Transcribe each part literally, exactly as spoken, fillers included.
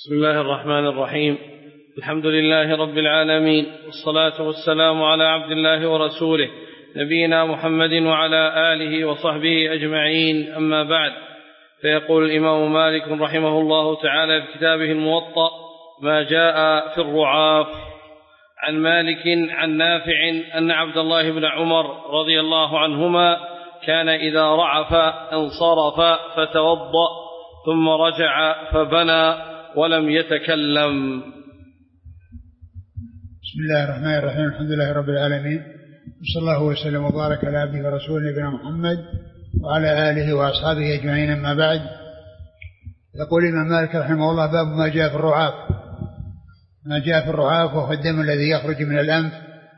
بسم الله الرحمن الرحيم. الحمد لله رب العالمين، والصلاة والسلام على عبد الله ورسوله نبينا محمد وعلى آله وصحبه أجمعين، أما بعد. فيقول الإمام مالك رحمه الله تعالى في كتابه الموطأ ما جاء في الرعاف. عن مالك عن نافع أن عبد الله بن عمر رضي الله عنهما كان إذا رعف انصرف فتوضأ ثم رجع فبنى ولم يتكلم. بسم الله الرحمن الرحيم. الحمد لله رب العالمين، وصلى الله وسلم وبارك على عبده ورسوله نبينا محمد وعلى آله وأصحابه أجمعين، أما بعد. يقول الإمام مالك رحمه الله: باب ما جاء في الرعاف. ما جاء في الرعاف وهو الدم الذي يخرج من الأنف،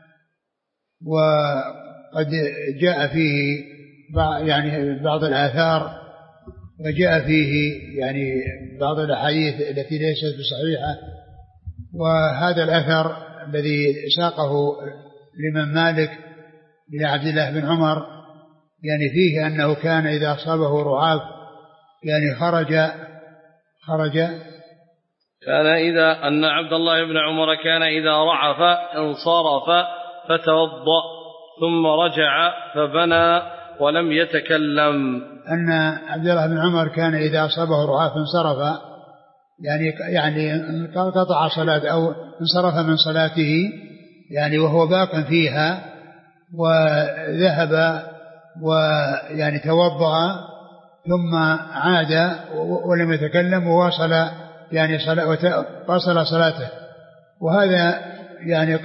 وقد جاء فيه يعني بعض الآثار، وجاء فيه يعني بعض الأحاديث التي ليست بصحيحة. وهذا الأثر الذي ساقه الإمام مالك إلى عبد الله بن عمر يعني فيه أنه كان إذا أصابه رعاف يعني خرج خرج كان إذا أن عبد الله بن عمر كان إذا رعف انصرف فتوضأ ثم رجع فبنى ولم يتكلم. أن عبد الله بن عمر كان إذا أصابه رعاف انصرف يعني يعني قطع صلاة أو انصرف من صلاته يعني وهو باق فيها، وذهب ويعني توضأ ثم عاد ولم يتكلم وواصل يعني صلاة واصل صلاته. وهذا يعني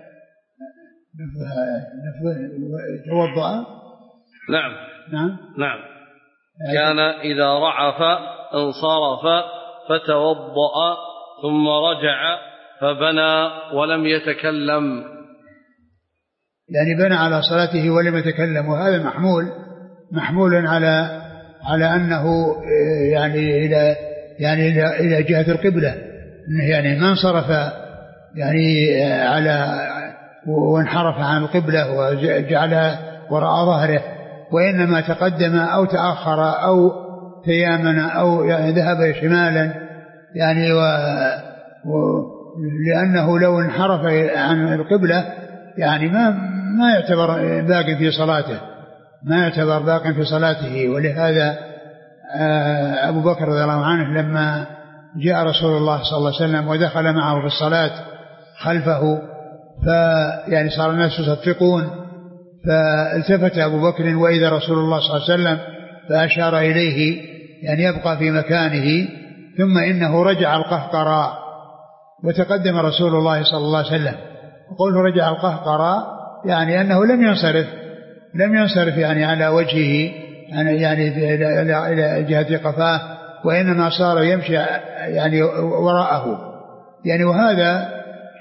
توضأ. نعم نعم نعم كان إذا رعف انصرف فتوضأ ثم رجع فبنى ولم يتكلم، يعني بنى على صلاته ولم يتكلم. وهذا محمول محمول على على أنه يعني إلى يعني إلى إلى جهة القبلة، يعني ما انصرف يعني على وانحرف عن القبلة وجعل وراء ظهره، وإنما تقدم أو تأخر أو تيامن أو يعني ذهب شمالا يعني و... و... لأنه لو انحرف عن القبلة يعني ما ما يعتبر باق في صلاته ما يعتبر باق في صلاته. ولهذا أبو بكر رضي الله عنه لما جاء رسول الله صلى الله عليه وسلم ودخل معه في الصلاة خلفه فيعني صار الناس يصفقون، فالتفت أبو بكر وإذا رسول الله صلى الله عليه وسلم فأشار إليه يعني يبقى في مكانه، ثم إنه رجع القهقراء وتقدم رسول الله صلى الله عليه وسلم. وقوله رجع القهقراء يعني أنه لم ينصرف لم ينصرف يعني على وجهه يعني, يعني إلى جهة قفاه، وإنما صار يمشي يعني وراءه يعني. وهذا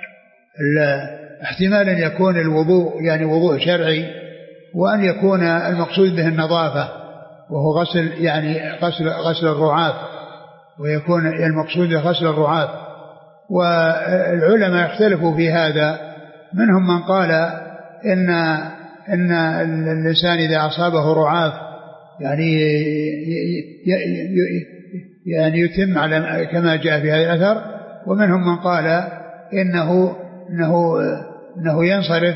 احتمال أن يكون الوضوء يعني وضوء شرعي، وأن يكون المقصود به النظافة وهو غسل يعني غسل غسل الرعاف، ويكون المقصود غسل الرعاف. والعلماء اختلفوا في هذا، منهم من قال إن إن الإنسان إذا أصابه رعاف يعني يعني يتم على كما جاء في هذا الأثر، ومنهم من قال إنه إنه إنه ينصرف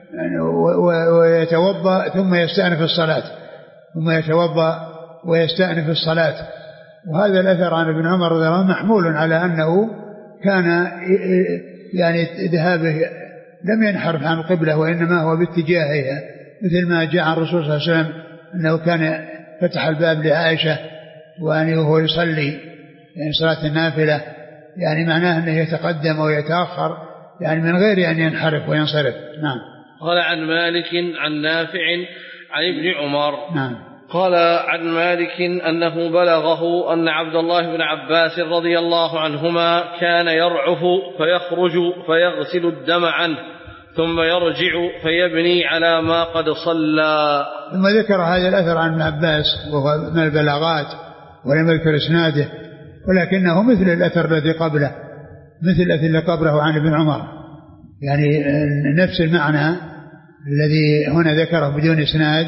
ويتوضأ ثم يستأنف الصلاة ثم يتوضأ ويستأنف الصلاة. وهذا الأثر عن ابن عمر رضي الله عنه محمول على أنه كان يعني ذهابه لم ينحرف عن القبلة، وإنما هو باتجاهها، مثل ما جاء عن الرسول صلى الله عليه وسلم أنه كان فتح الباب لعائشة وأنه وهو يصلي يعني صلاة النافلة، يعني معناه أنه يتقدم ويتأخر يعني من غير أن ينحرف وينصرف. نعم. قال عن مالك عن نافع عن ابن عمر. نعم. قال عن مالك أنه بلغه أن عبد الله بن عباس رضي الله عنهما كان يرعف فيخرج فيغسل الدم عنه ثم يرجع فيبني على ما قد صلى. ثم ذكر هذا الأثر عن ابن عباس وهو من البلاغات ولم يذكر إسناده، ولكنه مثل الأثر الذي قبله مثل الأثر الذي قبله عن ابن عمر، يعني نفس المعنى الذي هنا ذكره بدون إسناد،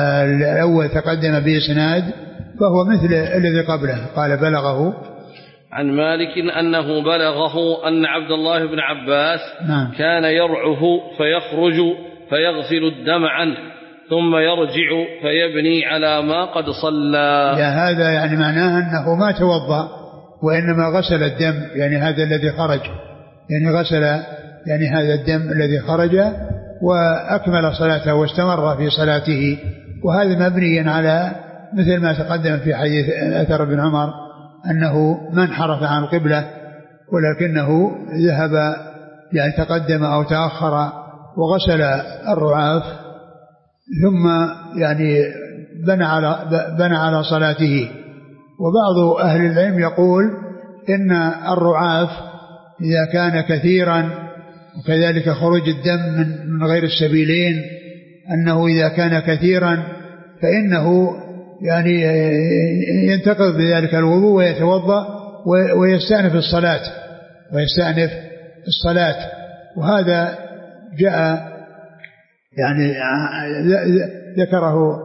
والأول تقدم بإسناد، فهو مثل الذي قبله. قال بلغه عن مالك أنه بلغه أن عبد الله بن عباس نعم. كان يرعه فيخرج فيغسل الدم عنه ثم يرجع فيبني على ما قد صلى. يا هذا يعني معناه أنه ما توضأ وإنما غسل الدم، يعني هذا الذي خرج، يعني غسل يعني هذا الدم الذي خرج وأكمل صلاته واستمر في صلاته. وهذا مبني على مثل ما تقدم في حديث أثر ابن عمر أنه ما انحرف عن القبلة ولكنه ذهب يعني تقدم أو تأخر وغسل الرعاف ثم يعني بنى على بنى على صلاته. وبعض أهل العلم يقول إن الرعاف إذا كان كثيرا وكذلك خروج الدم من غير السبيلين أنه إذا كان كثيرا فإنه يعني ينتقض بذلك الوضوء ويتوضأ ويستأنف الصلاة ويستأنف الصلاة. وهذا جاء يعني ذكره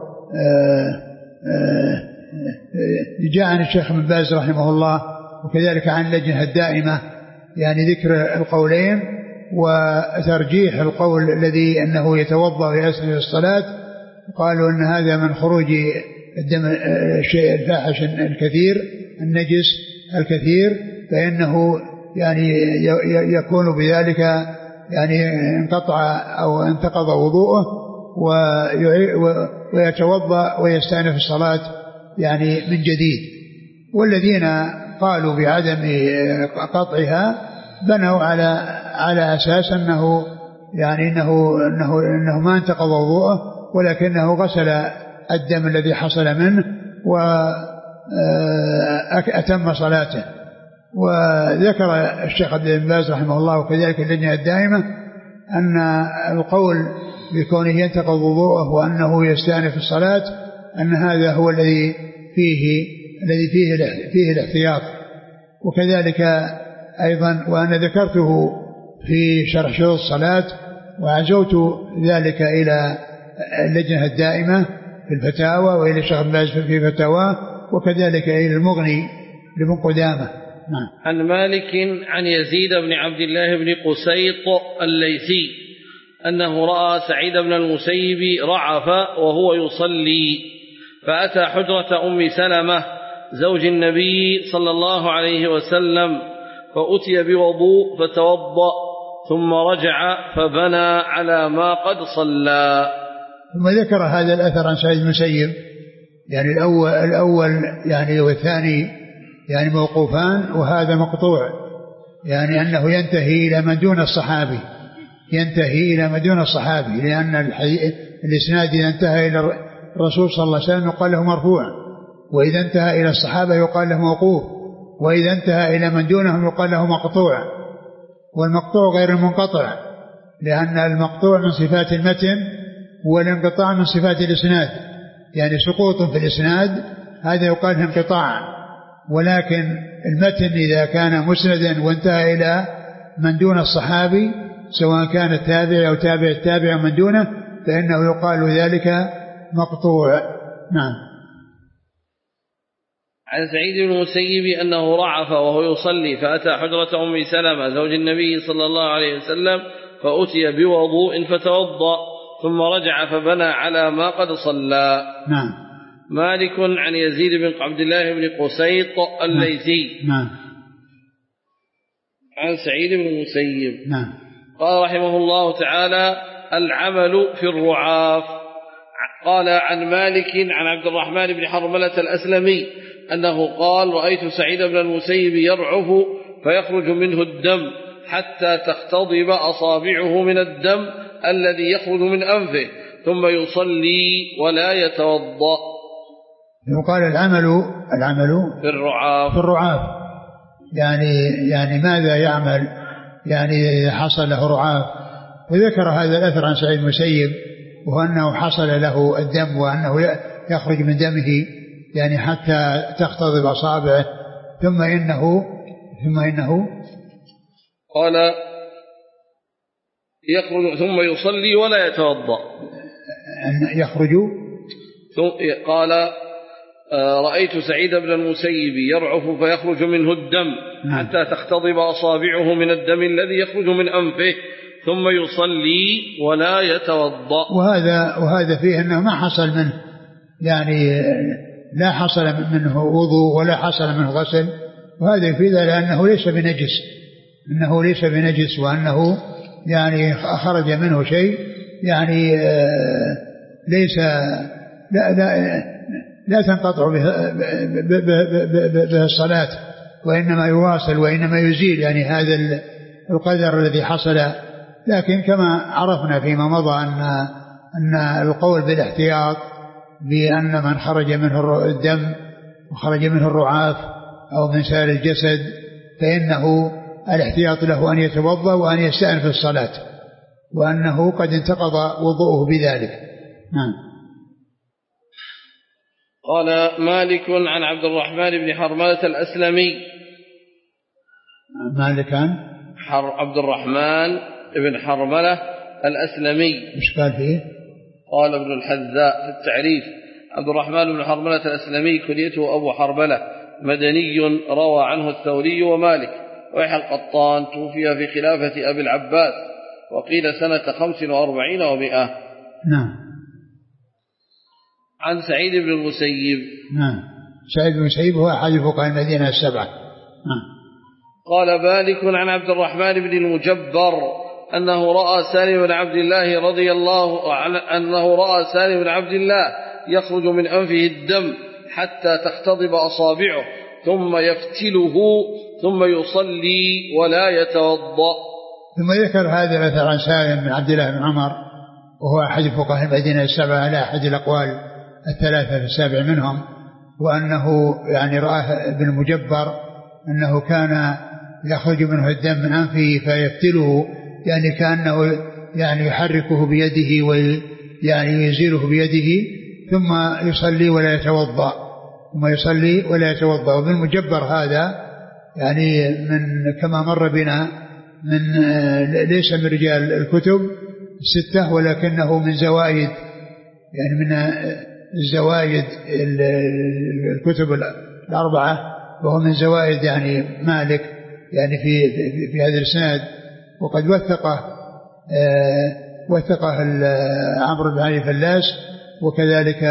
جاء عن الشيخ ابن باز رحمه الله وكذلك عن اللجنة الدائمة، يعني ذكر القولين وترجيح القول الذي أنه يتوضأ ويستأنف الصلاة. قالوا أن هذا من خروج الدم الشيء الفاحش الكثير النجس الكثير فإنه يعني يكون بذلك يعني انقطع أو انتقض وضوءه ويتوضأ ويستأنف الصلاة يعني من جديد. والذين قالوا بعدم قطعها بنوا على على أساس أنه يعني إنه إنه إنه ما انتقض وضوءه ولكنه غسل الدم الذي حصل منه وأتم صلاته. وذكر الشيخ ابن باز رحمه الله وكذلك اللجنة الدائمة أن القول بكونه ينتقض وضوءه وأنه يستأنف الصلاة أن هذا هو الذي فيه الذي فيه فيه الاحتياط. وكذلك أيضا وأنا ذكرته في شرح شروط الصلاة وعزوت ذلك إلى اللجنة الدائمة في الفتاوى وإلى الشيخ ابن باز في فتاواه وكذلك إلى المغني لابن قدامة. نعم. عن مالك عن يزيد بن عبد الله بن قسيط الليثي أنه رأى سعيد بن المسيب رعف وهو يصلي فأتى حجرة أم سلمة زوج النبي صلى الله عليه وسلم فأتي بوضوء فتوضأ ثم رجع فبنى على ما قد صلى. ثم ذكر هذا الأثر عن سعيد المسيب، يعني الأول, الأول يعني والثاني يعني موقوفان وهذا مقطوع، يعني أنه ينتهي إلى من دون الصحابي ينتهي إلى من دون الصحابي لأن الإسناد إذا انتهى إلى الرسول صلى الله عليه وسلم يقال له مرفوع، وإذا انتهى إلى الصحابة يقال له موقوف، وإذا انتهى إلى من دونهم يقال له مقطوع. والمقطوع غير المنقطع لأن المقطوع من صفات المتن والانقطاع من صفات الإسناد، يعني سقوط في الإسناد هذا يقال له انقطاع. ولكن المتن إذا كان مسندا وانتهى إلى من دون الصحابي سواء كان التابع أو تابع التابع من دونه فإنه يقال ذلك مقطوع. نعم. عن سعيد بن المسيب أنه رعف وهو يصلي فأتى حجرة أم سلمة زوج النبي صلى الله عليه وسلم فأتي بوضوء فتوضأ ثم رجع فبنى على ما قد صلى. نعم. مالك عن يزيد بن عبد الله بن قسيط الليثي نعم. عن سعيد بن المسيب نعم. قال رحمه الله تعالى العمل في الرعاف. قال عن مالك عن عبد الرحمن بن حرملة الأسلمي أنه قال رأيت سعيد بن المسيب يرعف فيخرج منه الدم حتى تختضب أصابعه من الدم الذي يخرج من أنفه ثم يصلي ولا يتوضأ. يقال العمل العمل في الرعاف في الرعاف يعني يعني ماذا يعمل يعني إذا حصل له رعاف. وذكر هذا الأثر عن سعيد المسيب وهو أنه حصل له الدم وأنه يخرج من دمه يعني حتى تختضب أصابعه ثم إنه ثم إنه قال يخرج ثم يصلي ولا يتوضأ. أن يخرج قال رأيت سعيد بن المسيب يرعف فيخرج منه الدم حتى تختضب أصابعه من الدم الذي يخرج من أنفه ثم يصلي ولا يتوضأ. وهذا وهذا فيه أنه ما حصل منه يعني لا حصل منه وضوء ولا حصل منه غسل، وهذا يفيد لأنه ليس بنجس، أنه ليس بنجس وأنه يعني خرج منه شيء يعني ليس لا لا لا تنقطع به, به الصلاة، وإنما يواصل وإنما يزيل يعني هذا القدر الذي حصل. لكن كما عرفنا فيما مضى أن أن القول بالاحتياط بأن من خرج منه الدم وخرج منه الرعاف أو من سائر الجسد فإنه الاحتياط له أن يتوضأ وأن يستأنف الصلاة، وأنه قد انتقض وضوءه بذلك. نعم. قال مالك عن عبد الرحمن بن حرملة الأسلمي. مالك عن عبد الرحمن بن حرملة الأسلمي. مش قال فيه؟ قال ابن الحذاء في التعريف: عبد الرحمن بن حرملة الأسلمي كنيته أبو حربلة، مدني، روى عنه الثوري ومالك. ويحيى القطان توفي في خلافة أبي العباس وقيل سنة خمس وأربعين ومئة. نعم. عن سعيد بن المسيب. نعم. سعيد بن المسيب هو أحد فقهاء المدينة السبعة. نعم. قال مالك عن عبد الرحمن بن المجبر أنه رأى سالم بن عبد الله رضي الله عنه أنه رأى سالم بن عبد الله يخرج من أنفه الدم حتى تختضب أصابعه ثم يفتله ثم يصلي ولا يتوضأ. ثم ذكر هذا الأثر عن سالم بن عبد الله بن عمر وهو أحد فقهاء المدينة السبعة على أحد الأقوال الثلاثة في السابع منهم، وأنه يعني رأى ابن المجبر أنه كان يخرج منه الدم من أنفه فيفتله، يعني كأنه يعني يحركه بيده ويعني يزيله بيده ثم يصلي ولا يتوضأ ثم يصلي ولا يتوضأ. وابن المجبر هذا يعني من كما مر بنا من ليس من رجال الكتب الستة ولكنه من زوائد يعني من الزوائد الكتب الأربعة، وهو من زوائد يعني مالك يعني في في هذا الإسناد. وقد وثقه آه وثقه عمرو بن علي فلاس وكذلك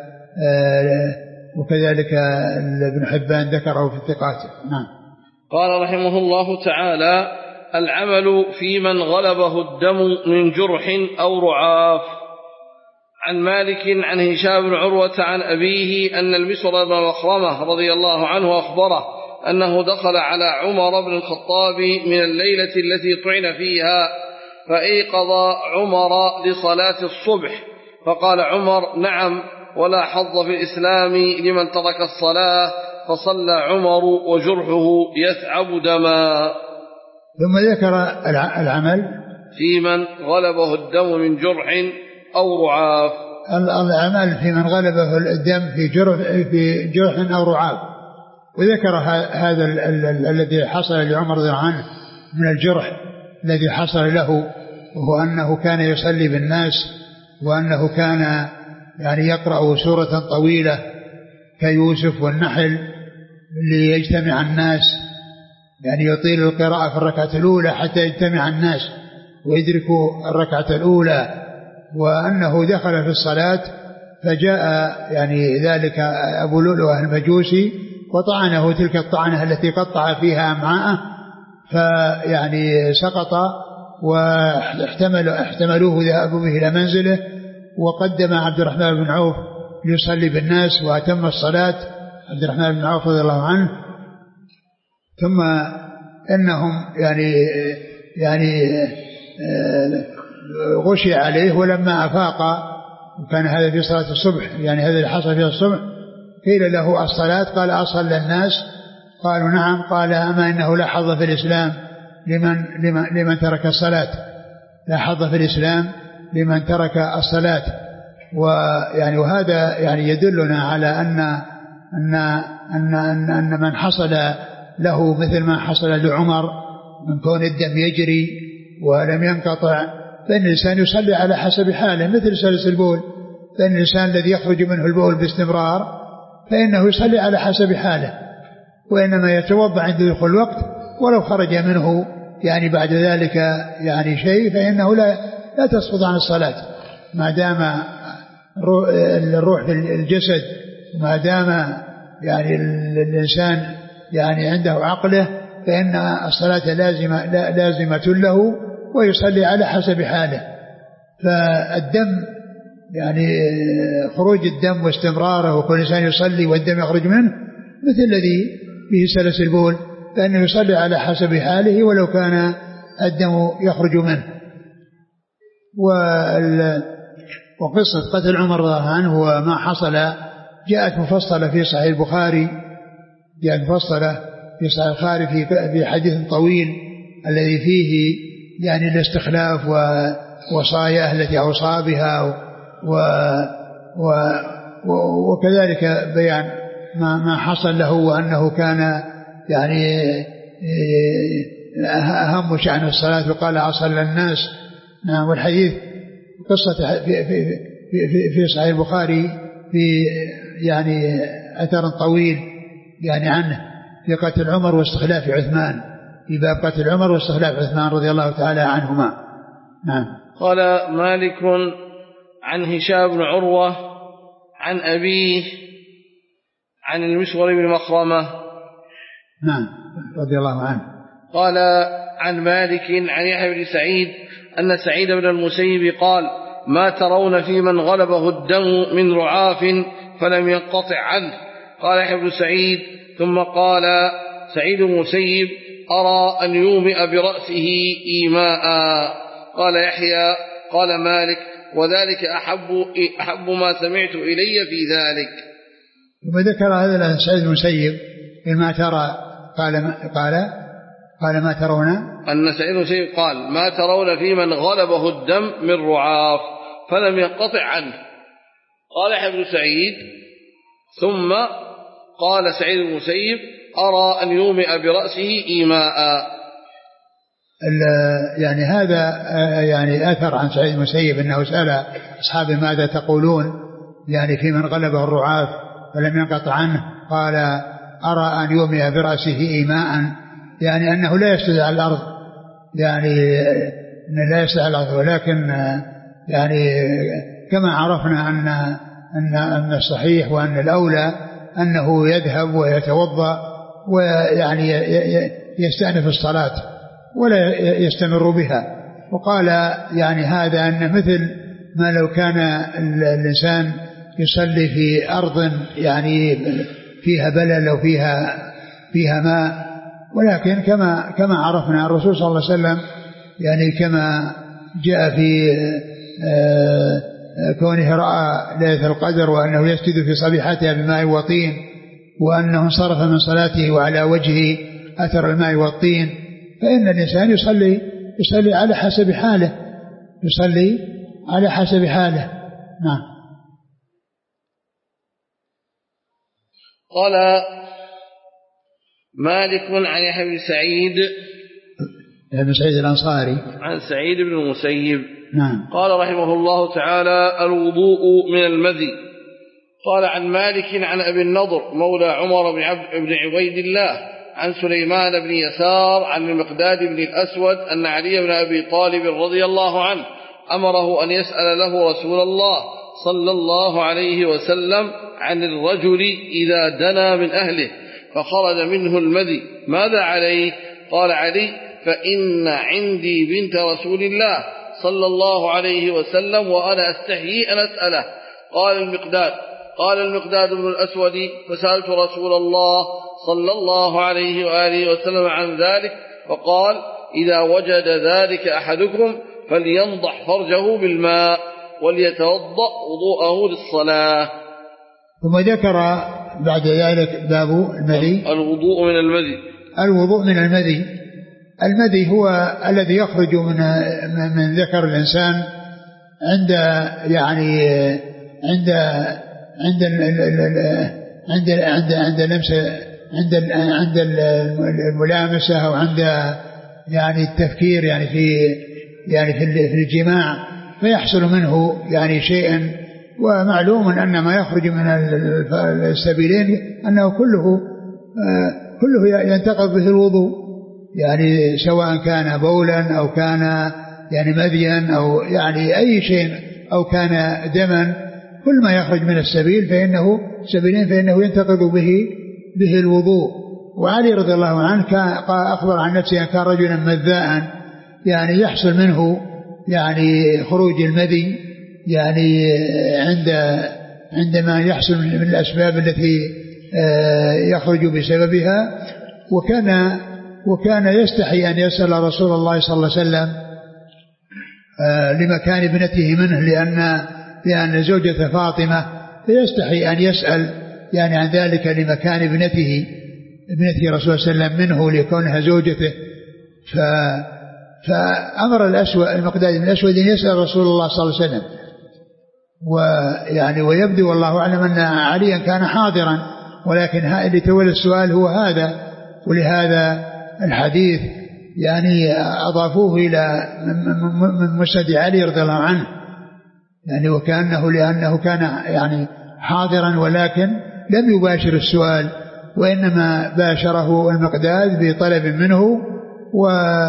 آه وكذلك ابن حبان ذكره في الثقات. نعم. قال رحمه الله تعالى: العمل في من غلبه الدم من جرح أو رعاف. عن مالك عن هشام بن عروة عن أبيه أن المسور بن مخرمة رضي الله عنه أخبره أنه دخل على عمر بن الخطاب من الليلة التي طعن فيها فأيقظ عمر لصلاة الصبح، فقال عمر: نعم، ولا حظ في الإسلام لمن ترك الصلاة، فصلى عمر وجرحه يثعب دما. ثم ذكر العمل في من غلبه الدم من جرح أو رعاف. العمل في من غلبه الدم في جرح في جرح أو رعاف، وذكر هذا الذي حصل لعمر رضي الله عنه من الجرح الذي حصل له، وهو أنه كان يصلي بالناس وأنه كان يعني يقرأ سورة طويلة كيوسف والنحل ليجتمع الناس، يعني يطيل القراءة في الركعة الأولى حتى يجتمع الناس ويدركوا الركعة الأولى، وأنه دخل في الصلاة فجاء يعني ذلك أبو لؤلؤة المجوسي وطعنه تلك الطعنة التي قطع فيها أمعاءه، فيعني سقط واحتملوا احتملوه ذهبوا به إلى منزله، وقدم عبد الرحمن بن عوف ليصلي بالناس وأتم الصلاة عبد الرحمن بن عوف رضي الله عنه. ثم إنهم يعني يعني غشي عليه، ولما أفاق وكان هذا في صلاة الصبح يعني هذا اللي حصل في الصبح قيل له الصلاة، قال أصلى الناس؟ قالوا نعم. قال أما إنه لا حظ في الإسلام لمن, لمن, لمن ترك الصلاة، لا حظ في الإسلام لمن ترك الصلاة. ويعني وهذا يعني يدلنا على أن أن أن أن, أن من حصل له مثل ما حصل لعمر من كون الدم يجري ولم ينقطع، فإن الإنسان يصلي على حسب حاله مثل سلس البول، فإن الإنسان الذي يخرج منه البول باستمرار فإنه يصلي على حسب حاله، وإنما يتوضأ عند دخول الوقت، ولو خرج منه يعني بعد ذلك يعني شيء فإنه لا لا تسقط عن الصلاة، ما دام الروح في الجسد، ما دام يعني الإنسان يعني عنده عقله، فإن الصلاة لازمة لازمة له، ويصلي على حسب حاله. فالدم يعني خروج الدم واستمراره، وكل إنسان يصلي والدم يخرج منه مثل الذي به سلس البول، فإنه يصلي على حسب حاله ولو كان الدم يخرج منه. وقصة قتل عمر رضي الله عنه وما حصل جاءت مفصلة في صحيح البخاري، جاءت مفصلة في صحيح البخاري في في حديث طويل الذي فيه يعني الاستخلاف ووصاياه التي أوصى بها، و و وكذلك بيان ما ما حصل له، وأنه كان يعني أهم شأن الصلاة وقال أصلى الناس. نعم. والحديث قصة في في في في صحيح البخاري في يعني أثر طويل يعني عنه في قتل عمر واستخلاف عثمان، في باب قتل عمر واستخلاف عثمان رضي الله تعالى عنهما. نعم. قال مالك عن هشام بن عروة عن أبيه عن المسور بن مخرمة نعم رضي الله عنه قال عن مالك عن يحيى بن سعيد أن سعيد بن المسيب قال: ما ترون في من غلبه الدم من رعاف فلم ينقطع عنه؟ قال يحيى بن سعيد: ثم قال سعيد بن المسيب: أرى أن يومئ برأسه إيماء. قال يحيى: قال مالك: وذلك أحب, أحب ما سمعت إلي في ذلك. ثم ذكر هذا سعيد بن المسيب ما ترى، قال قال قال ما ترون، أن سعيد بن المسيب قال: ما ترون في من غلبه الدم من رعاف فلم ينقطع عنه؟ قال يحيى بن سعيد: ثم قال سعيد بن المسيب: أرى أن يومئ برأسه إيماء. يعني هذا يعني أثر عن سعيد بن المسيب أنه سأل أصحابه: ماذا تقولون يعني في من غلبه الرعاف فلم ينقطع عنه؟ قال: أرى أن يومئ برأسه إيماء، يعني أنه لا يستدعى على الأرض، يعني أنه لا يستدعى على الأرض، ولكن يعني كما عرفنا أن أن أن الصحيح وأن الأولى أنه يذهب ويتوضأ ويعني يستأنف الصلاة ولا يستمر بها. وقال يعني هذا أن مثل ما لو كان الإنسان يصلي في أرض يعني فيها بلل أو فيها فيها ماء، ولكن كما كما عرفنا الرسول صلى الله عليه وسلم يعني كما جاء في كونه رأى ليلة القدر وأنه يسجد في صبيحتها بماء وطين، وأنه انصرف من صلاته وعلى وجهه أثر الماء والطين، فإن الإنسان يصلي يصلي على حسب حاله، يصلي على حسب حاله. نعم. قال مالك عن يحيى بن سعيد بن سعيد الأنصاري عن سعيد بن المسيب نعم قال رحمه الله تعالى: الوضوء من المذي. قال عن مالك عن أبي النضر مولى عمر بن بن عبيد الله عن سليمان بن يسار عن المقداد بن الأسود أن علي بن أبي طالب رضي الله عنه أمره أن يسأل له رسول الله صلى الله عليه وسلم عن الرجل إذا دنا من أهله فخرج منه المذي ماذا عليه؟ قال علي: فإن عندي بنت رسول الله صلى الله عليه وسلم وأنا أستحيي أن أسأله. قال المقداد قال المقداد بن الأسود: فسألت رسول الله صلى الله عليه وآله وسلم عن ذلك فقال: إذا وجد ذلك أحدكم فلينضح فرجه بالماء وليتوضأ وضوءه للصلاة. ثم ذكر بعد ذلك باب المذي، الوضوء من المذي. الوضوء من المذي، المذي هو الذي يخرج من من ذكر الإنسان عند يعني عند عند عند عند عند لمس عند عند الملامسة أو عند يعني التفكير يعني في يعني في الجماع، فيحصل منه يعني شيء، ومعلوم أن ما يخرج من السبيلين أنه كله كله ينتقض به الوضوء، يعني سواء كان بولا أو كان يعني مذيا أو يعني أي شيء أو كان دما، كل ما يخرج من السبيل فإنه سبيلين فإنه ينتقض به به الوضوء. وعلي رضي الله عنه كان أخبر عن نفسه أن كان رجلا مذاء، يعني يحصل منه يعني خروج المذي يعني عند عندما يحصل من الأسباب التي يخرج بسببها. وكان وكان يستحي أن يسأل رسول الله صلى الله عليه وسلم لمكان ابنته منه، لأن لأن زوجة فاطمة، فيستحي أن يسأل يعني عن ذلك لمكان ابنته ابنته رسول الله صلى الله عليه وسلم منه لكونها زوجته. ف فأمر الأسود المقداد بن الأسود أن يسأل رسول الله صلى الله عليه وسلم، ويعني ويبدو والله أعلم أن عليا كان حاضرا، ولكن اللي تولى السؤال هو هذا. ولهذا الحديث يعني أضافوه إلى من مسند علي رضي الله عنه، يعني وكأنه لأنه كان يعني حاضرا ولكن لم يباشر السؤال، وإنما باشره المقداد بطلب منه، و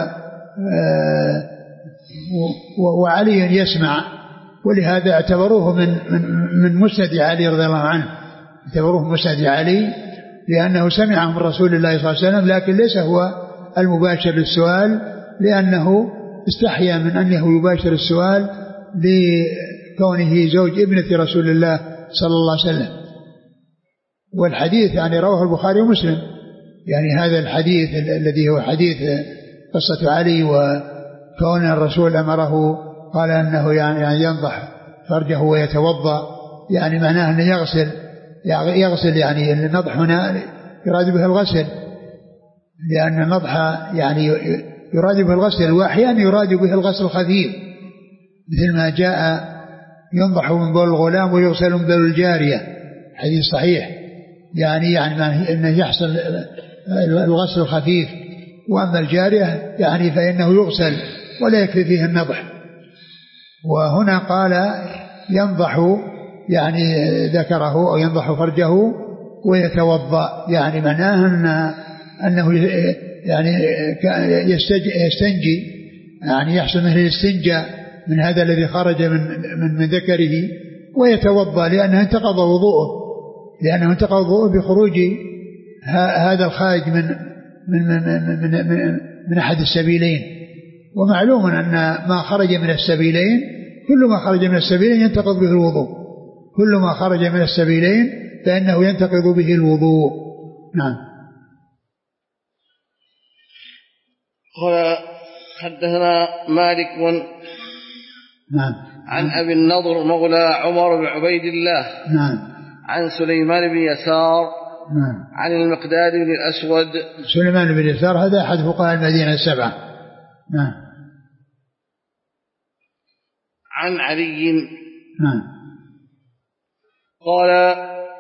وعلي يسمع. ولهذا اعتبروه من من من مسند علي رضي الله عنه، اعتبروه مسند علي لأنه سمعه من رسول الله صلى الله عليه وسلم، لكن ليس هو المباشر للسؤال، لأنه استحيا من أنه يباشر السؤال لكونه زوج ابنة رسول الله صلى الله عليه وسلم. والحديث يعني رواه البخاري ومسلم، يعني هذا الحديث الذي هو حديث قصة علي وكون الرسول أمره قال أنه يعني ينضح فرجه ويتوضأ، يعني معناه أنه يغسل يغسل يعني النضح هنا يراد به الغسل، لأن النضح يعني يراد به الغسل، وأحيانا يراد به الغسل الخفيف، مثل ما جاء ينضح من بول الغلام ويغسل من بول الجارية، حديث صحيح، يعني يعني أنه يحصل الغسل الخفيف. وأما الجارية يعني فإنه يغسل ولا يكفي فيه النضح. وهنا قال ينضح يعني ذكره أو ينضح فرجه ويتوضأ، يعني معناه أن أنه يعني يستنجي، يعني يحصل منه الاستنجاء من هذا الذي خرج من من, من ذكره، ويتوضأ لأنه انتقض وضوءه لأنه انتقض وضوءه بخروج هذا الخارج من من من من, من, من أحد السبيلين. ومعلوم أن ما خرج من السبيلين كل ما خرج من السبيلين ينتقض به الوضوء، كل ما خرج من السبيلين فإنه ينتقض به الوضوء. نعم. قال حدثنا مالك نعم عن أبي النضر مولى عمر بن عبيد الله نعم عن سليمان بن يسار نعم عن المقداد بن الأسود. سليمان بن يسار هذا أحد فقهاء المدينة السبعة. نعم. عن علي نعم قال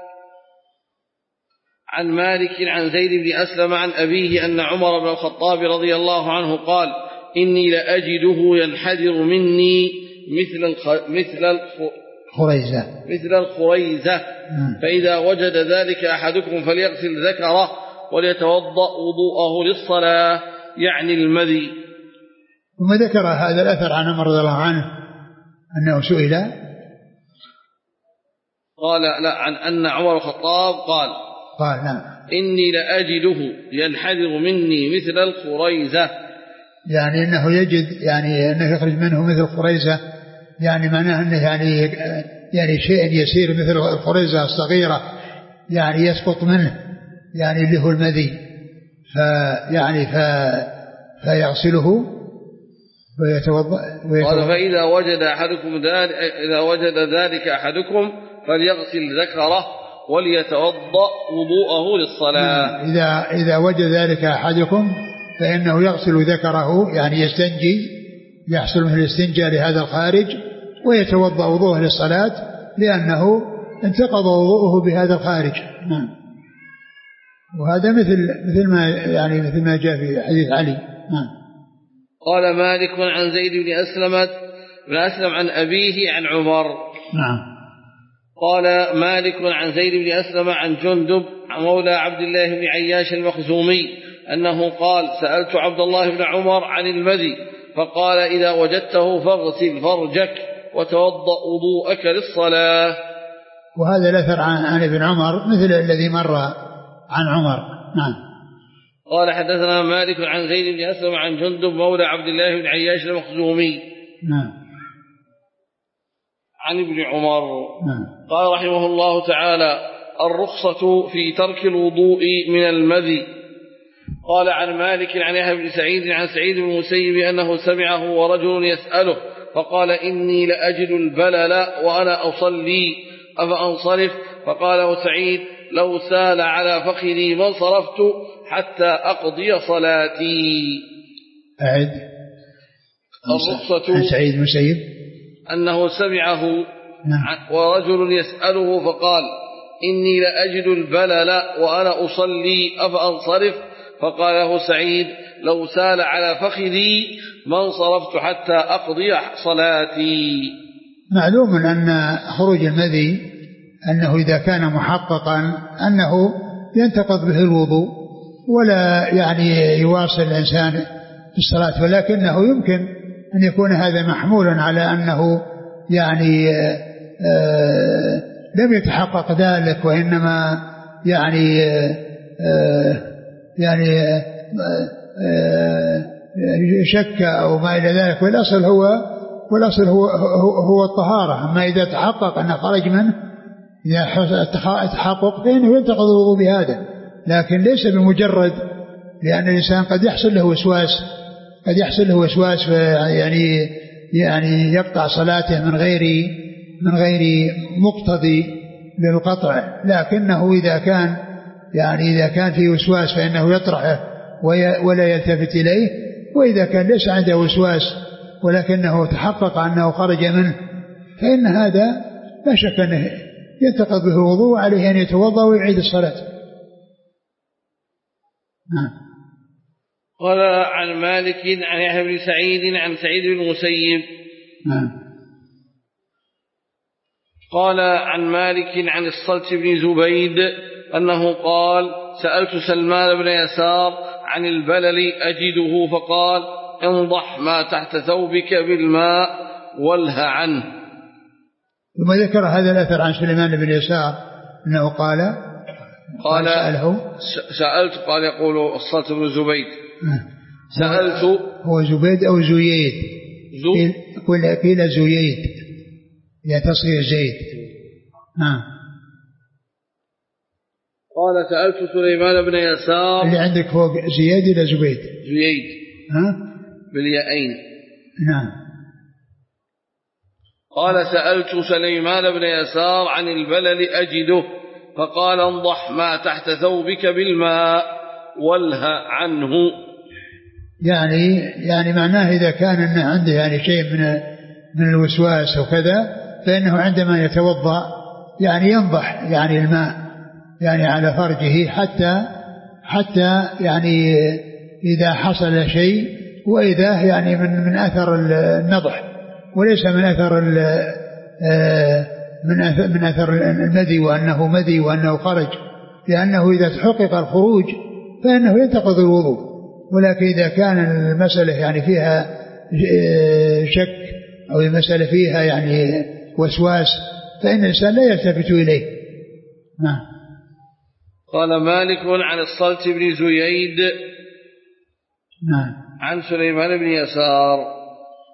عن مالك عن زيد بن أسلم عن أبيه أن عمر بن الخطاب رضي الله عنه قال إني لأجده ينحدر مني مثل الخ... مثل الخريزة مثل الخريزة نعم. فإذا وجد ذلك أحدكم فليغسل ذكره وليتوضأ وضوءه للصلاة، يعني المذي. ثم ذكر هذا الأثر عن عمر رضي الله عنه أنه سئل قال لا عن أن عمر الخطاب قال قال نعم إني لأجده ينحدر مني مثل الخريزة، يعني أنه يجد يعني أنه يخرج منه مثل الخريزة، يعني معناه أنه يعني يعني شيء يسير مثل الخريزة الصغيرة يعني يسقط منه، يعني اللي هو المذي، فيعني ف فيغسله ويتوضأ. قال فإذا وجد أحدكم ذلك إذا وجد ذلك أحدكم فليغسل ذكره وليتوضأ وضوءه للصلاة. إذا إذا وجد ذلك أحدكم فإنه يغسل ذكره، يعني يستنجي، يحصل من الاستنجاء لهذا الخارج، ويتوضأ وضوءه للصلاة لأنه انتقض وضوءه بهذا الخارج. نعم. وهذا مثل مثل ما يعني مثل ما جاء في حديث علي. نعم. قال مالك عن زيد بن أسلم بن أسلم عن أبيه عن عمر. نعم. قال مالك عن زيد بن أسلم عن جندب عن مولى عبد الله بن عياش المخزومي أنه قال سألت عبد الله بن عمر عن المذي فقال إذا وجدته فاغسل فرجك وتوضأ وضوءك للصلاة. وهذا الأثر عن ابن عمر مثل الذي مر عن عمر. نعم. قال حدثنا مالك عن زيد بن أسلم عن جندب مولى عبد الله بن عياش المخزومي نعم عن ابن عمر. نعم. قال رحمه الله تعالى الرخصة في ترك الوضوء من المذي. قال عن مالك عن يحيى بن سعيد عن سعيد بن المسيب أنه سمعه ورجل يسأله فقال إني لأجد البلل وأنا أصلي أفأنصرف؟ فقال له سعيد لو سال على فخذي ما صرفت حتى أقضي صلاتي. أعد. الرخصة عن سعيد بن المسيب أنه سمعه نعم. ورجل يسأله فقال إني لأجد البلل وأنا أصلي أفأنصرف؟ فقال له سعيد لو سال على فخذي ما انصرفت حتى أقضي صلاتي. معلوم أن خروج المذي أنه إذا كان محققا أنه ينتقض به الوضوء ولا يعني يواصل الإنسان في الصلاة، ولكنه يمكن أن يكون هذا محمولا على أنه يعني آه لم يتحقق ذلك وإنما يعني آه يعني آه شك أو ما إلى ذلك، والأصل هو والأصل هو هو الطهارة. أما إذا تحقق أن خرج منه إذا تحقق فإنه ينتقض الوضوء بهذا، لكن ليس بمجرد، لأن الإنسان قد يحصل له وسواس قد يحصل له وسواس يعني يعني يقطع صلاته من غير من غير مقتضي للقطع. لكنه إذا كان يعني إذا كان في وسواس فإنه يطرحه ولا يلتفت إليه، وإذا كان ليس عنده وسواس ولكنه تحقق أنه خرج منه فإن هذا لا شك أنه ينتقض به الوضوء، عليه أن يتوضأ ويعيد الصلاة. نعم. قال عن مالك عن يحيى بن سعيد عن سعيد بن المسيب نعم. قال عن مالك عن الصلت بن زبيد أنه قال سألت سلمان بن يسار عن البلل أجده فقال انضح ما تحت ثوبك بالماء والها عنه. ثم ذكر هذا الأثر عن سليمان بن يسار أنه قال قال سأله سألت قال يقول الصلت بن زبيد سألت هو زبيد أو زييد زو قيل قيل زييد يعني تصغير زيد. نعم. قال سألت سليمان بن يسار اللي عندك فوق زياد إلى زبيد زييد ها بالياءين. نعم. قال سألت سليمان بن يسار عن البلل أجده فقال انضح ما تحت ثوبك بالماء والها عنه. يعني يعني معناه إذا كان إنه عنده يعني شيء من من الوسواس وكذا فإنه عندما يتوضأ يعني ينضح يعني الماء يعني على فرجه حتى حتى يعني إذا حصل شيء وإذا يعني من من أثر النضح وليس من أثر من أثر من أثر المذي وأنه مذي وأنه خرج، لأنه إذا تحقق الخروج فإنه ينتقض الوضوء. ولكن إذا كان المسألة يعني فيها شك أو المسألة فيها يعني وسواس فإن الإنسان لا يلتفت إليه. نعم. قال مالك عن الصلت بن زييد نعم. عن سليمان بن يسار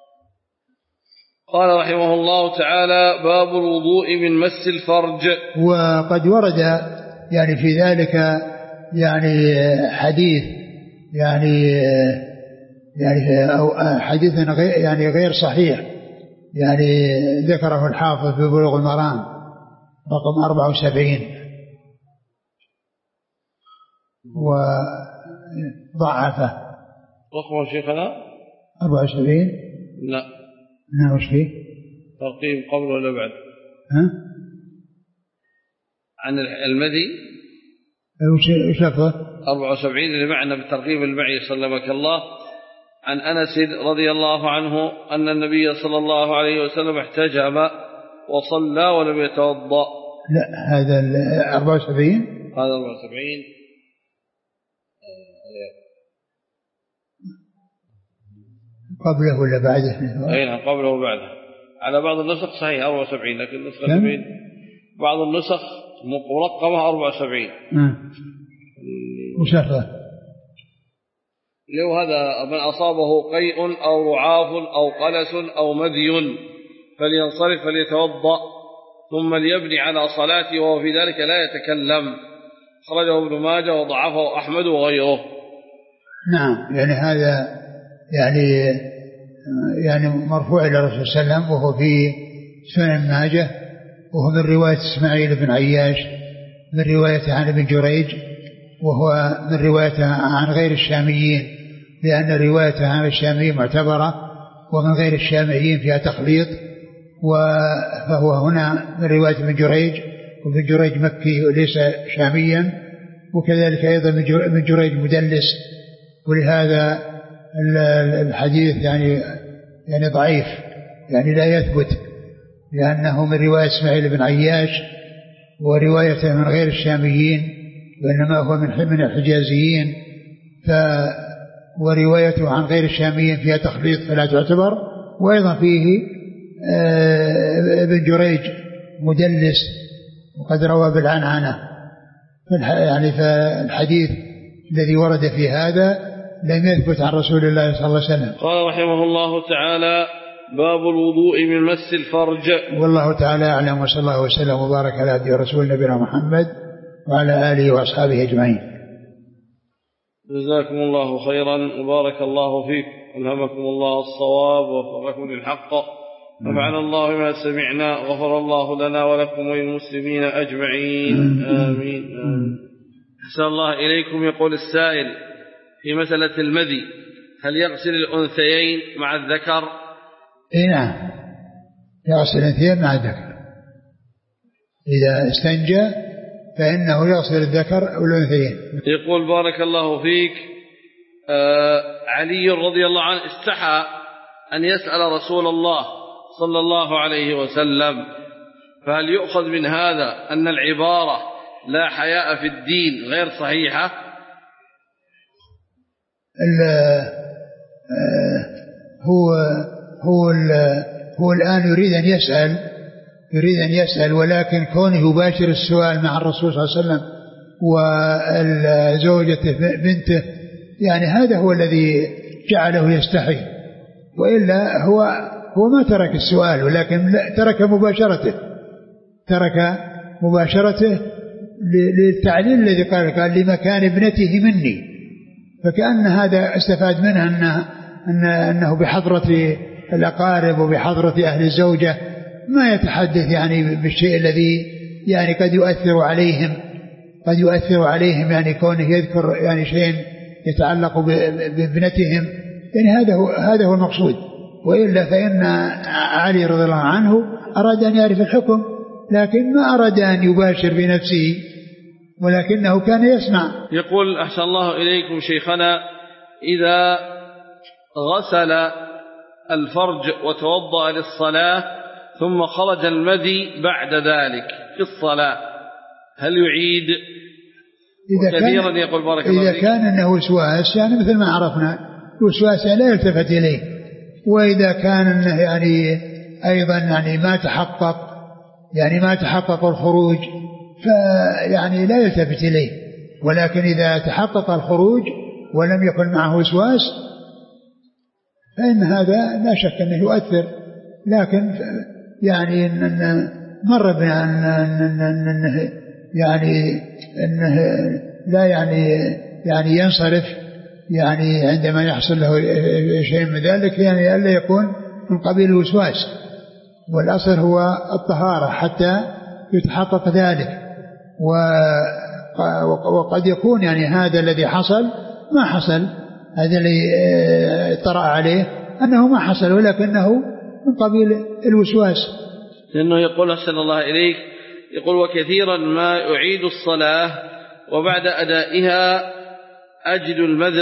قال رحمه الله تعالى باب الوضوء من مس الفرج. وقد ورد يعني في ذلك يعني حديث يعني يعني أو حديث غير يعني غير صحيح يعني ذكره الحافظ في بلوغ المرام رقم أربعة وسبعين وضعفه. رقم شيخنا أربعة وسبعين. لا لا وش فيه ترقيم قبل ولا بعد؟ ها عن المذي وش لفظه؟ أربعة وسبعين اللي معنا بالترقيم المعي سلمك الله. عن أنس رضي الله عنه أن النبي صلى الله عليه وسلم احتجب وصلى ولم يتوضأ. لا هذا أربعة وسبعين، هذا أربعة وسبعين قبله ولا بعده؟ أي نعم قبله وبعده. على بعض النسخ صحيح أربعة وسبعين، لكن نسخة سبعين بعض النسخ مرقمة أربعة وسبعين. مشرف لو هذا من أصابه قيء أو رعاف أو قلس أو مذي فلينصرف فليتوضأ ثم ليبني على صلاته وهو في ذلك لا يتكلم. خرجه ابن ماجه وضعفه أحمد وغيره. نعم يعني هذا يعني يعني مرفوع إلى الرسول صلى الله عليه وسلم، وهو في سنن ماجه، وهو من رواية إسماعيل بن عياش من رواية عن ابن جريج، وهو من رواية عن غير الشاميين، لأن رواية عن الشاميين معتبرة ومن غير الشاميين فيها تخليط، فهو هنا من رواية ابن جريج، وابن جريج مكي وليس شاميا، وكذلك أيضا ابن جريج مدلس، ولهذا الحديث يعني يعني ضعيف، يعني لا يثبت، لأنه من رواية إسماعيل بن عياش وروايته من غير الشاميين، وإنما هو من من الحجازيين، ف وروايته عن غير الشاميين فيها تخليط فلا تعتبر. وأيضا فيه ابن جريج مدلس وقد روى بالعنعنة، يعني فالحديث الذي ورد في هذا لم يثبت عن رسول الله صلى الله عليه وسلم. قال رحمه الله تعالى: باب الوضوء من مس الفرج. والله تعالى أعلم، وصلى الله وسلم وبارك على عبده ورسوله نبينا محمد وعلى آله وأصحابه أجمعين. جزاكم الله خيرا وبارك الله فيك، ألهمكم الله الصواب ووفقكم للحق، نفعنا الله بما سمعنا، غفر الله لنا ولكم وللمسلمين أجمعين. آمين. أحسن الله إليكم. يقول السائل: في مسألة المذي هل يغسل الأنثيين مع الذكر؟ إيه نعم، يغسل الأنثيين مع الذكر. إذا استنجى فإنه يغسل الذكر والأنثيين. يقول: بارك الله فيك، آه علي رضي الله عنه استحى أن يسأل رسول الله صلى الله عليه وسلم، فهل يؤخذ من هذا أن العبارة لا حياء في الدين غير صحيحة؟ هو هو هو الآن يريد أن يسأل يريد أن يسأل ولكن كونه يباشر السؤال مع الرسول صلى الله عليه وسلم وزوجته بنته، يعني هذا هو الذي جعله يستحي، وإلا هو هو ما ترك السؤال، ولكن ترك مباشرته ترك مباشرته للتعليل الذي قال قال لمكان ابنته مني، فكأن هذا استفاد منه أنه, أنه بحضرة الأقارب وبحضرة أهل الزوجة ما يتحدث يعني بالشيء الذي يعني قد يؤثر عليهم قد يؤثر عليهم يعني كونه يذكر يعني شيء يتعلق بابنتهم، يعني هذا هو هذا هو المقصود. وإلا فإن علي رضي الله عنه أراد أن يعرف الحكم، لكن ما أراد أن يباشر بنفسه، ولكنه كان يسمع. يقول: أحسن الله إليكم شيخنا، إذا غسل الفرج وتوضأ للصلاة ثم خرج المذي بعد ذلك في الصلاة هل يعيد؟ إذا كثيرا كان يقول بارك الله إذا فيك كان أنه وسواس، يعني مثل ما عرفنا الوسواس لا يلتفت إليه، وإذا كان أنه يعني أيضا يعني ما تحقق يعني ما تحقق الخروج فيعني لا يلتفت إليه، ولكن إذا تحقق الخروج ولم يكن معه وسواس فإن هذا لا شك أنه يؤثر، لكن يعني أن مر بنا أنه يعني أنه لا يعني يعني ينصرف يعني عندما يحصل له شيء من ذلك، يعني ألا يكون من قبيل الوسواس، والأصل هو الطهارة حتى يتحقق ذلك. وقد يكون يعني هذا الذي حصل ما حصل، هذا الذي طرأ عليه أنه ما حصل، ولكنه من قبيل الوسواس. لأنه يقول: أحسن الله إليك، يقول: وكثيرا ما أعيد الصلاة وبعد أدائها أجد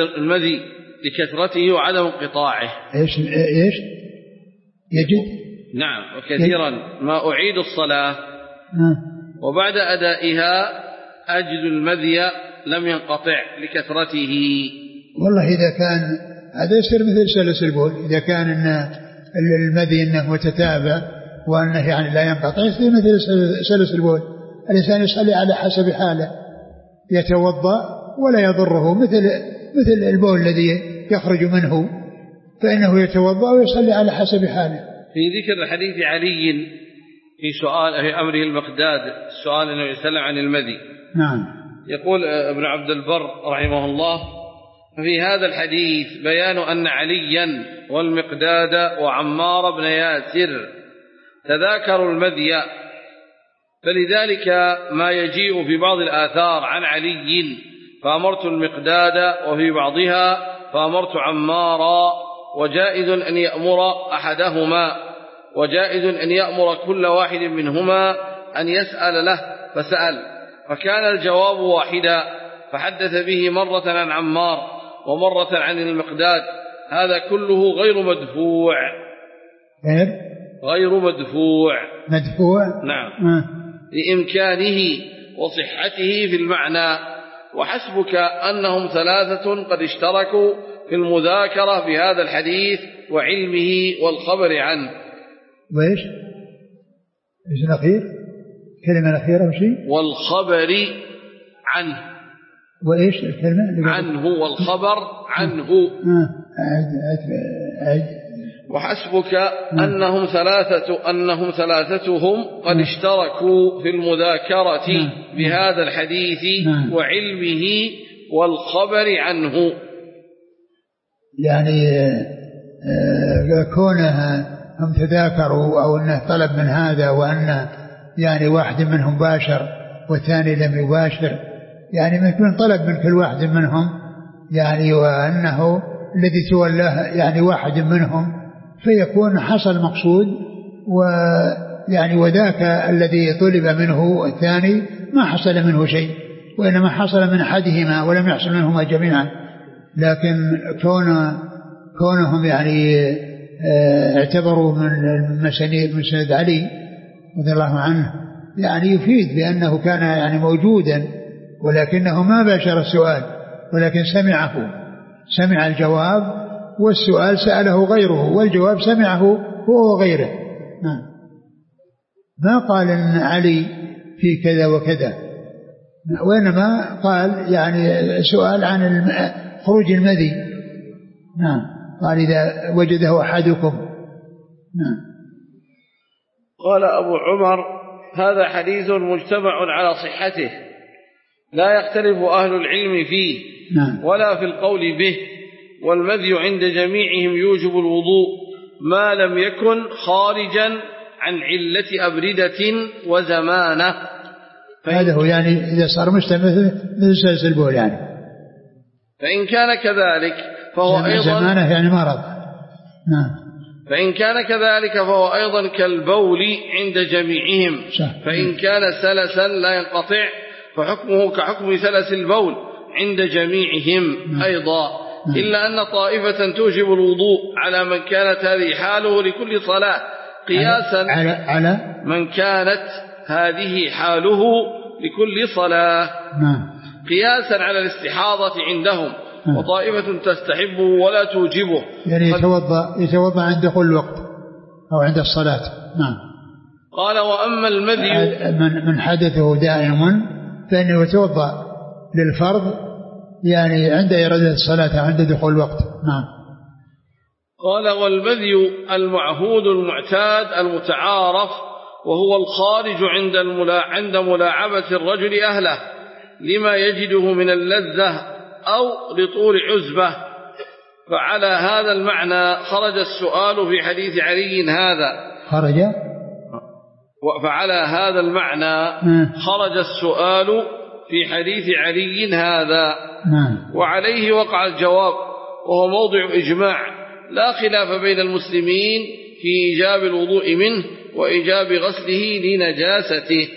المذي لكثرته وعدم انقطاعه. إيش إيش يجد؟ نعم. وكثيرا ما أعيد الصلاة وبعد أدائها أجد المذي لم ينقطع لكثرته. والله إذا كان هذا يصير مثل سلس البول، إذا كان إن المذي إنه متتابع وأنه يعني لا ينقطع يصير مثل سلس البول. الإنسان يصلي على حسب حاله، يتوضأ ولا يضره مثل مثل البول الذي يخرج منه، فإنه يتوضأ ويصلي على حسب حاله. في ذكر حديث علي في سؤال في أمره المقداد، السؤال أنه يسأل عن المذي. نعم. يقول ابن عبد البر رحمه الله: في هذا الحديث بيان أن عليا والمقداد وعمار بن ياسر تذاكروا المذي، فلذلك ما يجيء في بعض الآثار عن علي فأمرت المقداد، وفي بعضها فأمرت عمارا، وجائز أن يأمر أحدهما، وجائز أن يأمر كل واحد منهما أن يسأل له فسأل، فكان الجواب واحدا، فحدث به مرة عن عمار ومرة عن المقداد. هذا كله غير مدفوع. غير غير مدفوع مدفوع نعم. آه. لإمكانه وصحته في المعنى. وحسبك أنهم ثلاثة قد اشتركوا في المذاكرة في هذا الحديث وعلمه والخبر عنه. وإيش إيش الأخير؟ الكلمة الأخيرة وشيء والخبر عنه. وإيش الكلمة؟ عنه والخبر عنه. آه. أعد أعد أعد. وحسبك أنهم ثلاثة أنهم ثلاثتهم قد اشتركوا في المذاكرة بهذا الحديث وعلمه والخبر عنه. يعني كونها هم تذاكروا أو أنه طلب من هذا وأن يعني واحد منهم باشر والثاني لم يباشر، يعني ما يكون طلب من كل واحد منهم يعني وأنه الذي تولاه يعني واحد منهم، فيكون حصل مقصود، ويعني وذاك الذي طلب منه الثاني ما حصل منه شيء، وإنما حصل من أحدهما ولم يحصل منهما جميعا. لكن كون كونهم يعني اعتبروا من مسند مسند علي رضي الله عنه يعني يفيد بأنه كان يعني موجودا، ولكنه ما باشر السؤال، ولكن سمعه سمع الجواب، والسؤال سأله غيره والجواب سمعه هو وغيره. ما قال إن علي في كذا وكذا، وإنما قال يعني سؤال عن خروج المذي. نعم. قال إذا وجده أحدكم. نعم. قال أبو عمر: هذا حديث مجتمع على صحته، لا يختلف أهل العلم فيه. نعم. ولا في القول به، والمذي عند جميعهم يوجب الوضوء ما لم يكن خارجا عن علة أبردة وزمانة. هذا هو يعني إذا صار مشتمل مثل سلس البول يعني. فإن كان كذلك فهو أيضا زمانة يعني مرض. نعم. فإن كان كذلك فهو أيضا كالبول عند جميعهم. صح. فإن كان سلسا لا ينقطع فحكمه كحكم سلس البول عند جميعهم. نعم. أيضا إلا أن طائفة توجب الوضوء على من كانت هذه حاله لكل صلاة قياسا على, على من كانت هذه حاله لكل صلاة. نعم. قياسا على الاستحاضة عندهم. نعم. وطائفة تستحبه ولا توجبه، يعني يتوضأ يتوضأ عند دخول الوقت أو عند الصلاة. نعم. قال: وأما المذي من, من حدثه دائم فإنه يتوضأ للفرض يعني عند إرادة الصلاة عند دخول الوقت. نعم. قال: والمذي المعهود المعتاد المتعارف، وهو الخارج عند الملا... عند ملاعبة الرجل أهله لما يجده من اللذة أو لطول عزبة. فعلى هذا المعنى خرج السؤال في حديث علي هذا خرج فعلى هذا المعنى خرج السؤال في حديث علي هذا. وعليه وقع الجواب، وهو موضع إجماع لا خلاف بين المسلمين في إيجاب الوضوء منه وإيجاب غسله لنجاسته.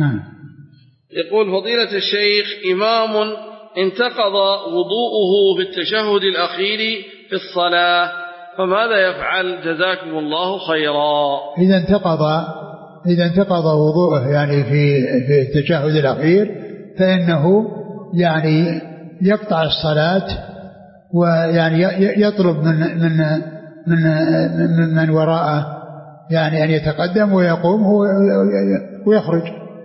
يقول فضيلة الشيخ: إمام انتقض وضوءه في التشهد الأخير في الصلاة فماذا يفعل؟ جزاكم الله خيرا. إذا انتقض إذا انتقض وضوءه يعني في في التشهد الأخير فإنه يعني يقطع الصلاة ويعني يطلب من من من من, من وراءه يعني أن يتقدم ويقوم ويخرج.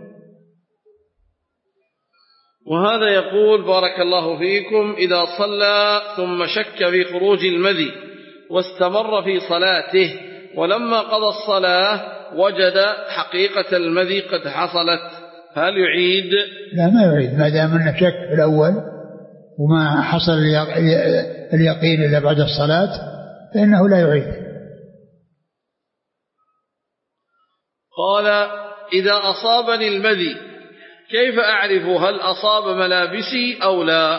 وهذا يقول بارك الله فيكم: إذا صلى ثم شك في خروج المذي واستمر في صلاته ولما قضى الصلاة وجد حقيقة المذي قد حصلت، هل يعيد؟ لا، ما يعيد ما دام أنه شك في الأول وما حصل اليقين إلا بعد الصلاة فإنه لا يعيد. قال: إذا أصابني المذي كيف أعرف هل أصاب ملابسي أو لا؟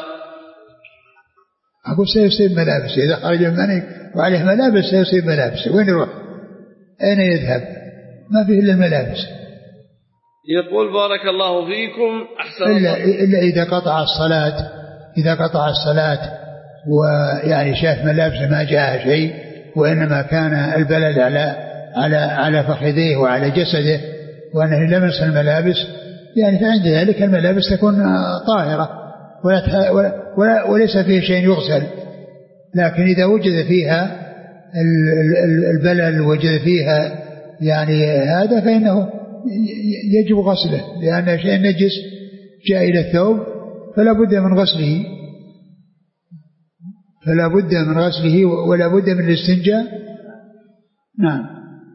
أقول سيصيب ملابسي، إذا خرج المني وعليه ملابس سيصيب ملابسي. وين يروح؟ أين يذهب؟ ما فيه إلا الملابس. يقول بارك الله فيكم: أحسن إلا, إلا إذا قطع الصلاة إذا قطع الصلاة ويعني شاف ملابسه ما جاء شيء وإنما كان البلل على على على فخذيه وعلى جسده وأنه لمس الملابس يعني فعند ذلك الملابس تكون طاهرة ولا ولا وليس فيه شيء يغسل. لكن إذا وجد فيها البلل وجد فيها يعني هذا فإنه يجب غسله، لأن شيء نجس جاء إلى الثوب فلا بد من غسله فلا بد من غسله ولا بد من الاستنجاء. نعم.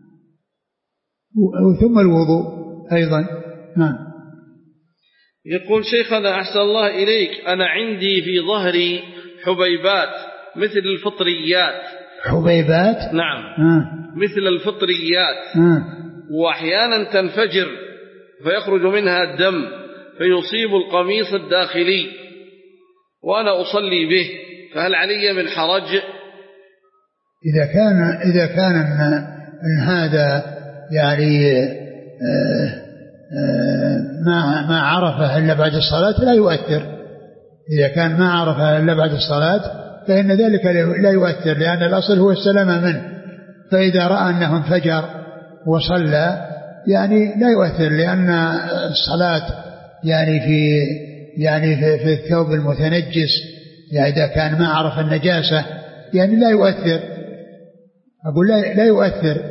ثم الوضوء أيضا. نعم. يقول شيخنا أحسن الله إليك: أنا عندي في ظهري حبيبات مثل الفطريات. حبيبات؟ نعم. آه. مثل الفطريات. آه. وأحيانا تنفجر فيخرج منها الدم فيصيب القميص الداخلي وأنا أصلي به، فهل علي من حرج؟ إذا كان إذا كان من هذا يعني آه آه ما ما عرفه إلا بعد الصلاة لا يؤثر. إذا كان ما عرفه إلا بعد الصلاة فإن ذلك لا يؤثر، لأن الأصل هو السلامة منه. فإذا رأى أنه انفجر وصلى يعني لا يؤثر، لأن الصلاة يعني في يعني في, في الثوب المتنجس يعني إذا كان ما عرف النجاسة يعني لا يؤثر. أقول لا, لا يؤثر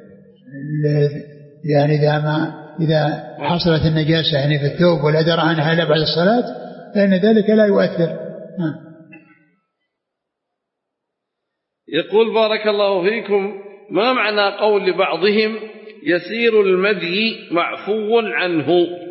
يعني إذا ما إذا حصلت النجاسة يعني في الثوب ولا درى عنها إلا بعد الصلاة فإن ذلك لا يؤثر. ها. يقول بارك الله فيكم: ما معنى قول لبعضهم يسير المذي معفو عنه؟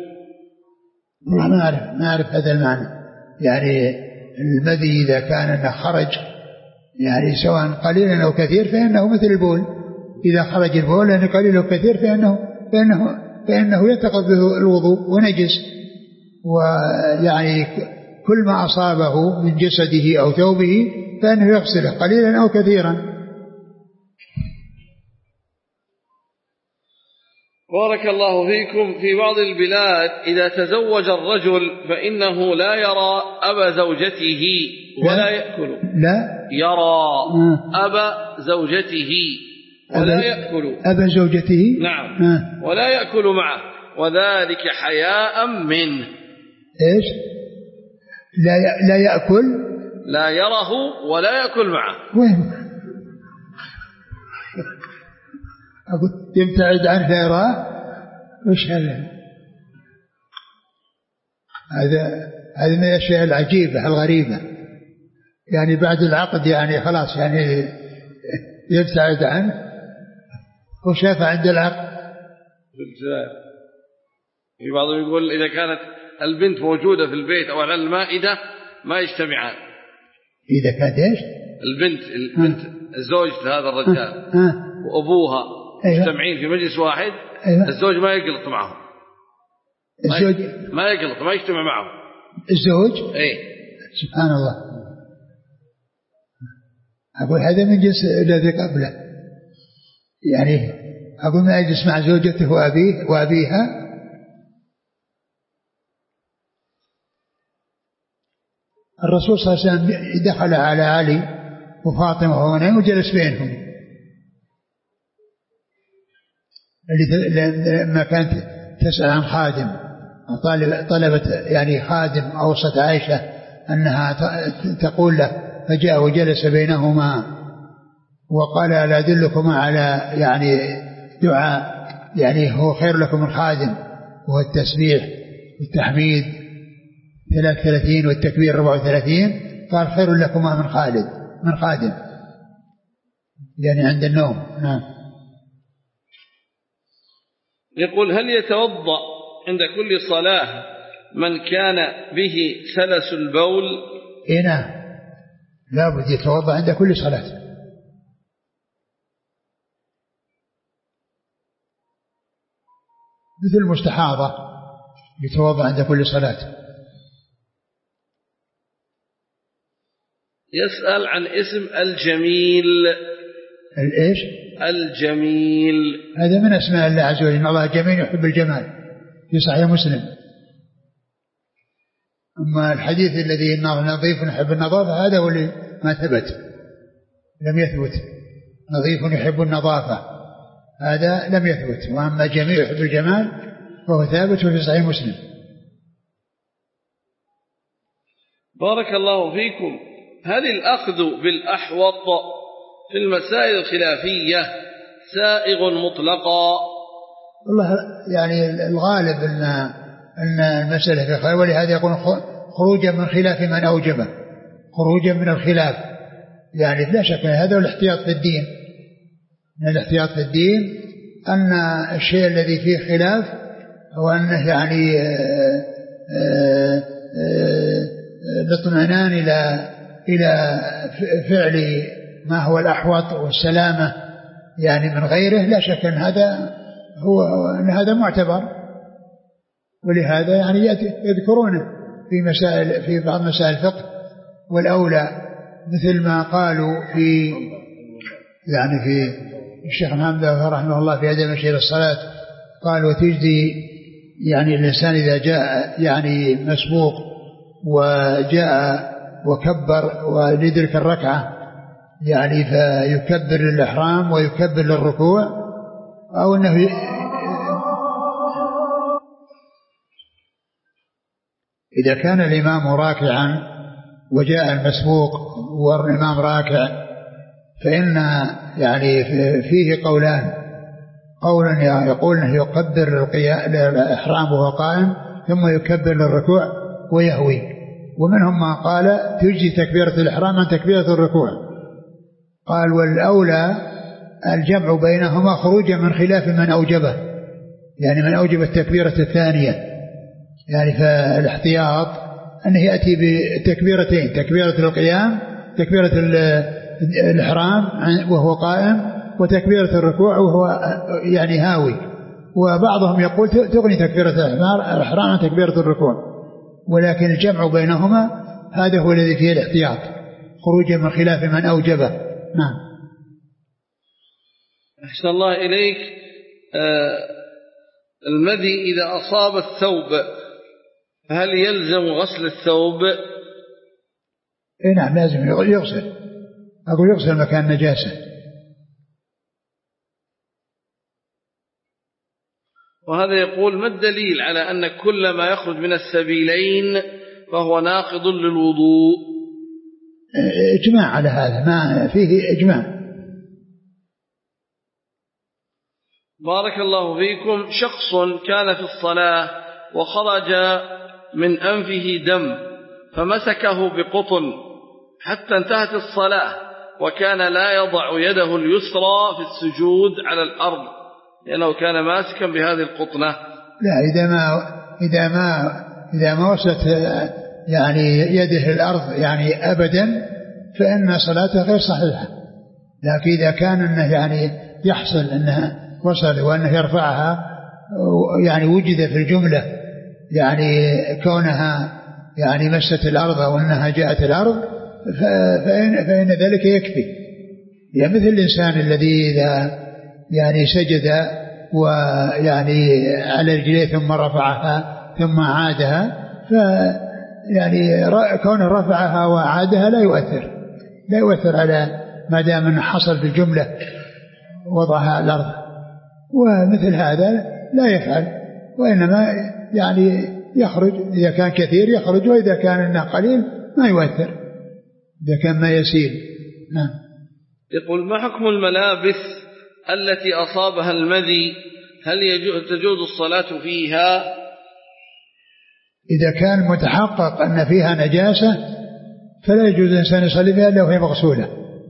ما أعرف ما أعرف هذا المعنى. يعني المذي إذا كان أنه خرج يعني سواء قليلا أو كثير فإنه مثل البول. إذا خرج البول يعني قليل أو كثير فإنه فإنه فإنه ينتقض به الوضوء ونجس. ويعني كل ما أصابه من جسده أو ثوبه فإنه يغسله قليلا أو كثيرا. بارك الله فيكم: في بعض البلاد إذا تزوج الرجل فإنه لا يرى أبا زوجته ولا يأكل. لا يرى أبا زوجته ولا يأكل. أبا زوجته؟ نعم. آه. ولا يأكل معه، وذلك حياء منه. إيش؟ لا لا يأكل؟ لا يره ولا يأكل معه. وين؟ أقول يبتعد عنه فيراه. وش هذا؟ هذا هذا من الأشياء العجيبة الغريبة. يعني بعد العقد يعني خلاص يعني يبتعد عنه وشاف عند العقد. في بعضهم يقول إذا كانت البنت موجودة في البيت أو على المائدة ما يجتمعان. إذا كانت إيش؟ البنت البنت الزوج لهذا الرجال وأبوها مجتمعين في مجلس واحد. أيوة. الزوج ما يقلط معهم. الزوج ما يقلط ما يجتمع معهم. الزوج؟ إيه. سبحان الله. أقول هذا من جنس الذي قبله. يعني أقول ما يجلس مع زوجته وأبيه وأبيها. الرسول صلى الله عليه وسلم دخل على علي وفاطمة وهنا وجلس بينهم. لما كانت تسأل عن خادم طلبت يعني خادم أوصت عائشة أنها تقول له، فجاء وجلس بينهما وقال ألا أدلكما على يعني دعاء يعني هو خير لكم من خادم، وهو التسبيح والتحميد ثلاث وثلاثين والتكبير أربعة وثلاثين، قال خير لكما من خالد من خادم يعني عند النوم. نعم. يقول هل يتوضأ عند كل صلاة من كان به سلس البول؟ إيه نعم، لا بد يتوضأ عند كل صلاة. مثل المستحاضة يتوضأ عند كل صلاة. يسأل عن اسم الجميل. الإيش؟ الجميل هذا من أسماء الله عز وجل، إن الله جميل يحب الجمال في صحيح مسلم. أما الحديث الذي إنه نظيف يحب النظافة هذا هو اللي ما ثبت، لم يثبت. نظيف يحب النظافة هذا لم يثبت، وأما جميل يحب الجمال فهو ثابت في صحيح مسلم. بارك الله فيكم. هل الأخذ بالأحوط في المسائل الخلافية سائغ مطلقا؟ والله يعني الغالب أن أن المسألة في خلاف، ولهذا يقول خروجا من خلاف من أوجبه، خروجا من الخلاف يعني لا شك هذا الاحتياط في الدين. من الاحتياط في الدين أن الشيء الذي فيه خلاف هو أنه يعني الاطمئنان إلى إلى فعل ما هو الأحوط والسلامة يعني من غيره، لا شك أن هذا هو أن هذا معتبر. ولهذا يعني يذكرونه في مسائل في بعض مسائل الفقه والأولى، مثل ما قالوا في يعني في الشيخ محمد رحمه الله في عدم مشي الصلاة، قالوا تجدي يعني الإنسان إذا جاء يعني مسبوق وجاء وكبر ويدرك الركعة يعني فيكبر للإحرام ويكبر للركوع، أو أنه إذا كان الإمام راكعا وجاء المسبوق والإمام راكع فإن يعني فيه قولان، قول يقول أنه يكبر الإحرام وهو قائم ثم يكبر للركوع ويهوي، ومنهم ما قال تجي تكبيرة الإحرام عن تكبيرة الركوع. قال والأولى الجمع بينهما خروجا من خلاف من أوجبه، يعني من أوجب التكبيرة الثانية، يعني فالاحتياط أنه يأتي بتكبيرتين، تكبيرة القيام تكبيرة الإحرام وهو قائم، وتكبيرة الركوع وهو يعني هاوي. وبعضهم يقول تغني تكبيرة الإحرام عن تكبيرة الركوع، ولكن الجمع بينهما هذا هو الذي فيه الاحتياط خروجا من خلاف من أوجبه. نعم. أحسن الله إليك. آه المذي إذا أصاب الثوب هل يلزم غسل الثوب؟ إيه نعم لازم يغسل، أقول يغسل مكان نجاسة. وهذا يقول ما الدليل على أن كل ما يخرج من السبيلين فهو ناقض للوضوء؟ إجماع على هذا، ما فيه إجماع. بارك الله فيكم. شخص كان في الصلاة وخرج من أنفه دم فمسكه بقطن حتى انتهت الصلاة، وكان لا يضع يده اليسرى في السجود على الأرض لأنه كان ماسكا بهذه القطنة. لا، إذا ما إذا ما إذا ما وصلت يعني يده الأرض يعني أبدا فإن صلاته غير صحيحة. لكن إذا كان أنه يعني يحصل أنها وصل وأنه يرفعها يعني وجد في الجملة يعني كونها يعني مست الأرض أو أنها جاءت الأرض فإن, فإن ذلك يكفي. يعني مثل الإنسان الذي إذا يعني سجد ويعني على رجليه ثم رفعها ثم عادها، فيعني كون رفعها وعادها لا يؤثر، لا يؤثر على ما دام أنه حصل بالجملة وضعها على الأرض. ومثل هذا لا يفعل، وإنما يعني يخرج إذا كان كثير يخرج، وإذا كان إنه قليل ما يؤثر إذا كان ما يسيل. نعم. يقول: ما حكم الملابس التي أصابها المذي؟ هل تجوز الصلاة فيها؟ إذا كان متحقق أن فيها نجاسة فلا يجوز الإنسان يصلي فيها إلا وهي مغسولة.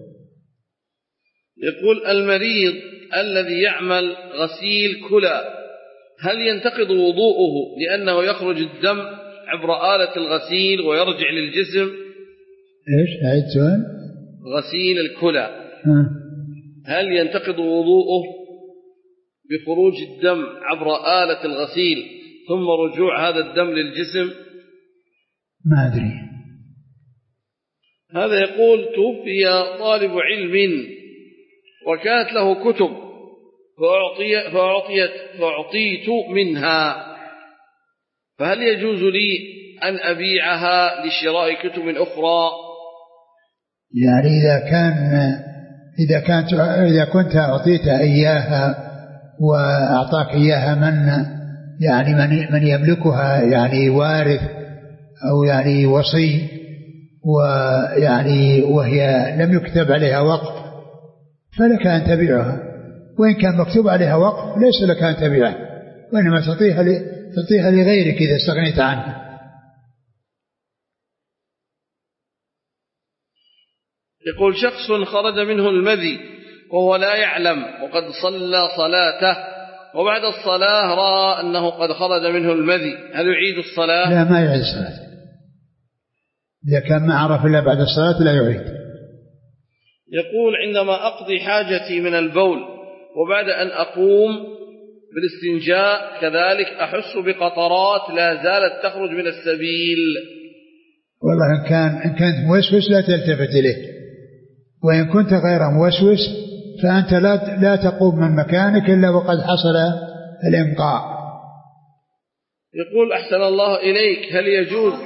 يقول: المريض الذي يعمل غسيل كلى هل ينتقض وضوءه لأنه يخرج الدم عبر آلة الغسيل ويرجع للجسم؟ إيش؟ أعيد سؤال. غسيل الكلى هل ينتقض وضوءه بخروج الدم عبر آلة الغسيل ثم رجوع هذا الدم للجسم؟ ما أدري. هذا يقول: توفي طالب علم وكانت له كتب فأعطي فأعطيت فأعطيت منها، فهل يجوز لي أن أبيعها لشراء كتب أخرى؟ يعني إذا كان إذا كانت إذا كنت أعطيت إياها وأعطاك إياها من يعني من من يملكها، يعني وارث أو يعني وصي، ويعني وهي لم يكتب عليها وقف، فلك أن تبيعها. وإن كان مكتوب عليها وقف ليس لك أن تبيعها، وإنما تعطيها تعطيها لغيرك إذا استغنيت عنها. يقول: شخص خرج منه المذي وهو لا يعلم وقد صلى صلاته، وبعد الصلاة رأى أنه قد خرج منه المذي، هل يعيد الصلاة؟ لا، ما يعيد الصلاة. إذا كان ما عرف إلا بعد الصلاة لا يعيد. يقول: عندما أقضي حاجتي من البول وبعد أن أقوم بالاستنجاء كذلك أحس بقطرات لا زالت تخرج من السبيل. والله إن كان إن كنت موسوس لا تلتفت إليه، وإن كنت غير موسوس فأنت لا لا تقوم من مكانك إلا وقد حصل الإنقاء. يقول: أحسن الله إليك، هل يجوز